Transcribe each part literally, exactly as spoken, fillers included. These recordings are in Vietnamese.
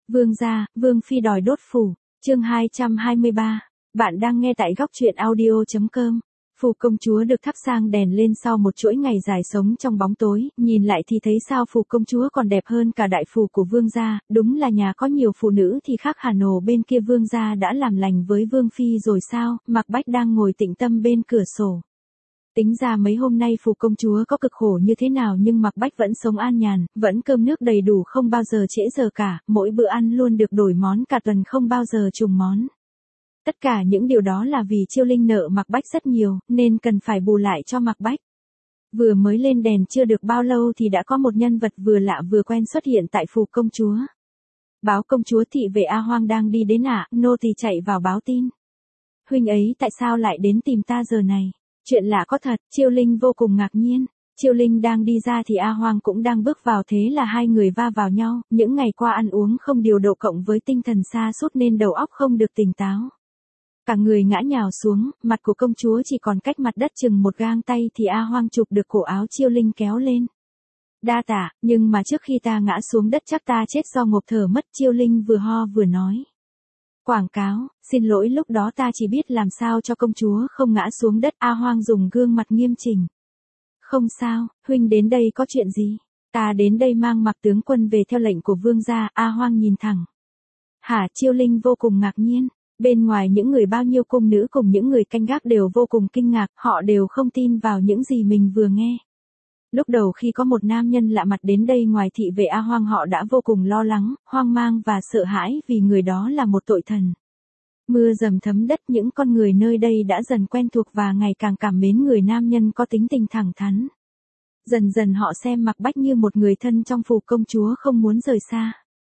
Vương gia, Vương phi đòi đốt phủ, chương hai trăm hai mươi ba. Bạn đang nghe tại góc truyện audio chấm com. Phủ công chúa được thắp sang đèn lên sau một chuỗi ngày dài sống trong bóng tối, nhìn lại thì thấy sao phủ công chúa còn đẹp hơn cả đại phủ của vương gia, đúng là nhà có nhiều phụ nữ thì khác hẳn. Ồ, bên kia vương gia đã làm lành với vương phi rồi sao? Mạc Bách đang ngồi tĩnh tâm bên cửa sổ. Tính ra mấy hôm nay phủ công chúa có cực khổ như thế nào nhưng Mạc Bách vẫn sống an nhàn, vẫn cơm nước đầy đủ không bao giờ trễ giờ cả, mỗi bữa ăn luôn được đổi món cả tuần không bao giờ trùng món. Tất cả những điều đó là vì Chiêu Linh nợ Mạc Bách rất nhiều, nên cần phải bù lại cho Mạc Bách. Vừa mới lên đèn chưa được bao lâu thì đã có một nhân vật vừa lạ vừa quen xuất hiện tại phủ công chúa. Báo công chúa thị vệ A Hoang đang đi đến ạ, nô tỳ chạy vào báo tin. Huynh ấy tại sao lại đến tìm ta giờ này? Chuyện lạ có thật, Chiêu Linh vô cùng ngạc nhiên. Chiêu Linh đang đi ra thì A Hoang cũng đang bước vào, thế là hai người va vào nhau. Những ngày qua ăn uống không điều độ cộng với tinh thần sa sút nên đầu óc không được tỉnh táo. Cả người ngã nhào xuống, mặt của công chúa chỉ còn cách mặt đất chừng một gang tay thì A Hoang chụp được cổ áo Chiêu Linh kéo lên. Đa tạ, nhưng mà trước khi ta ngã xuống đất chắc ta chết do ngộp thở mất, Chiêu Linh vừa ho vừa nói. Quảng cáo, xin lỗi lúc đó ta chỉ biết làm sao cho công chúa không ngã xuống đất. A Hoang dùng gương mặt nghiêm chỉnh. Không sao, huynh đến đây có chuyện gì? Ta đến đây mang Mạc tướng quân về theo lệnh của vương gia. A Hoang nhìn thẳng. Hả? Chiêu Linh vô cùng ngạc nhiên. Bên ngoài những người bao nhiêu cung nữ cùng những người canh gác đều vô cùng kinh ngạc, họ đều không tin vào những gì mình vừa nghe. Lúc đầu khi có một nam nhân lạ mặt đến đây ngoài thị vệ A Hoang họ đã vô cùng lo lắng, hoang mang và sợ hãi vì người đó là một tội thần. Mưa dầm thấm đất, những con người nơi đây đã dần quen thuộc và ngày càng cảm mến người nam nhân có tính tình thẳng thắn. Dần dần họ xem Mạc Bách như một người thân trong phủ công chúa không muốn rời xa.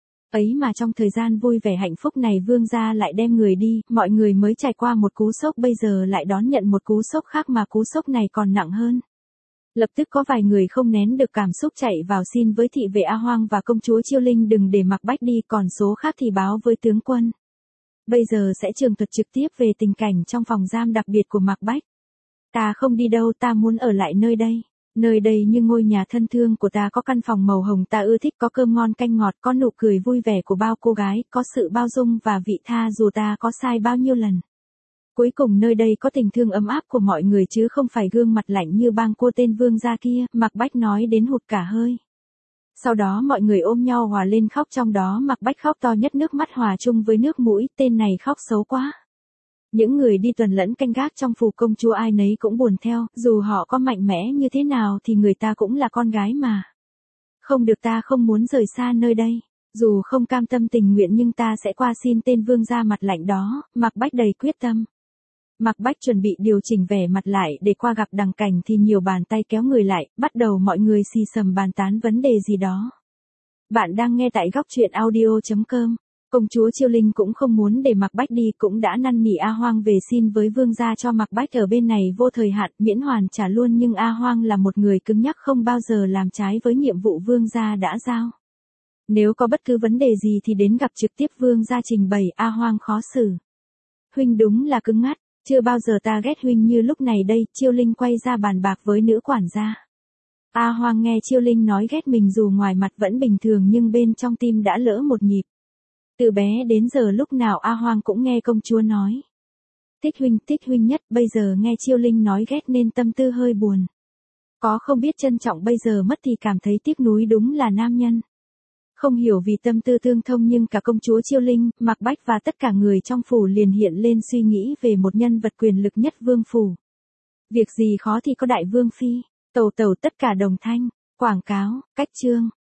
Ấy mà trong thời gian vui vẻ hạnh phúc này vương gia lại đem người đi, mọi người mới trải qua một cú sốc bây giờ lại đón nhận một cú sốc khác mà cú sốc này còn nặng hơn. Lập tức có vài người không nén được cảm xúc chạy vào xin với thị vệ A Hoang và công chúa Chiêu Linh đừng để Mạc Bách đi, còn số khác thì báo với tướng quân. Bây giờ sẽ tường thuật trực tiếp về tình cảnh trong phòng giam đặc biệt của Mạc Bách. Ta không đi đâu, ta muốn ở lại nơi đây. Nơi đây như ngôi nhà thân thương của ta, có căn phòng màu hồng ta ưa thích, có cơm ngon canh ngọt, có nụ cười vui vẻ của bao cô gái, có sự bao dung và vị tha dù ta có sai bao nhiêu lần. Cuối cùng nơi đây có tình thương ấm áp của mọi người chứ không phải gương mặt lạnh như bang cô tên vương gia kia. Mạc Bách nói đến hụt cả hơi. Sau đó mọi người ôm nhau hòa lên khóc, trong đó Mạc Bách khóc to nhất, nước mắt hòa chung với nước mũi, tên này khóc xấu quá. Những người đi tuần lẫn canh gác trong phủ công chúa ai nấy cũng buồn theo, dù họ có mạnh mẽ như thế nào thì người ta cũng là con gái mà. Không được, ta không muốn rời xa nơi đây. Dù không cam tâm tình nguyện nhưng ta sẽ qua xin tên vương gia mặt lạnh đó. Mạc Bách đầy quyết tâm. Mạc Bách chuẩn bị điều chỉnh vẻ mặt lại để qua gặp Đằng Cảnh thì nhiều bàn tay kéo người lại, bắt đầu mọi người xì xầm bàn tán vấn đề gì đó. Bạn đang nghe tại góc truyện audio chấm com. Công chúa Chiêu Linh cũng không muốn để Mạc Bách đi, cũng đã năn nỉ A Hoang về xin với vương gia cho Mạc Bách ở bên này vô thời hạn, miễn hoàn trả luôn, nhưng A Hoang là một người cứng nhắc không bao giờ làm trái với nhiệm vụ vương gia đã giao. Nếu có bất cứ vấn đề gì thì đến gặp trực tiếp vương gia trình bày. A Hoang khó xử. Huynh đúng là cứng ngắt, chưa bao giờ ta ghét huynh như lúc này đây. Chiêu Linh quay ra bàn bạc với nữ quản gia. A Hoang nghe Chiêu Linh nói ghét mình dù ngoài mặt vẫn bình thường nhưng bên trong tim đã lỡ một nhịp. Từ bé đến giờ lúc nào A Hoang cũng nghe công chúa nói. Thích huynh, thích huynh nhất, bây giờ nghe Chiêu Linh nói ghét nên tâm tư hơi buồn. Có không biết trân trọng, bây giờ mất thì cảm thấy tiếc nuối, đúng là nam nhân. Không hiểu vì tâm tư tương thông nhưng cả công chúa Chiêu Linh, Mạc Bách và tất cả người trong phủ liền hiện lên suy nghĩ về một nhân vật quyền lực nhất vương phủ. Việc gì khó thì có đại vương phi, tàu tàu tất cả đồng thanh, quảng cáo, cách chương.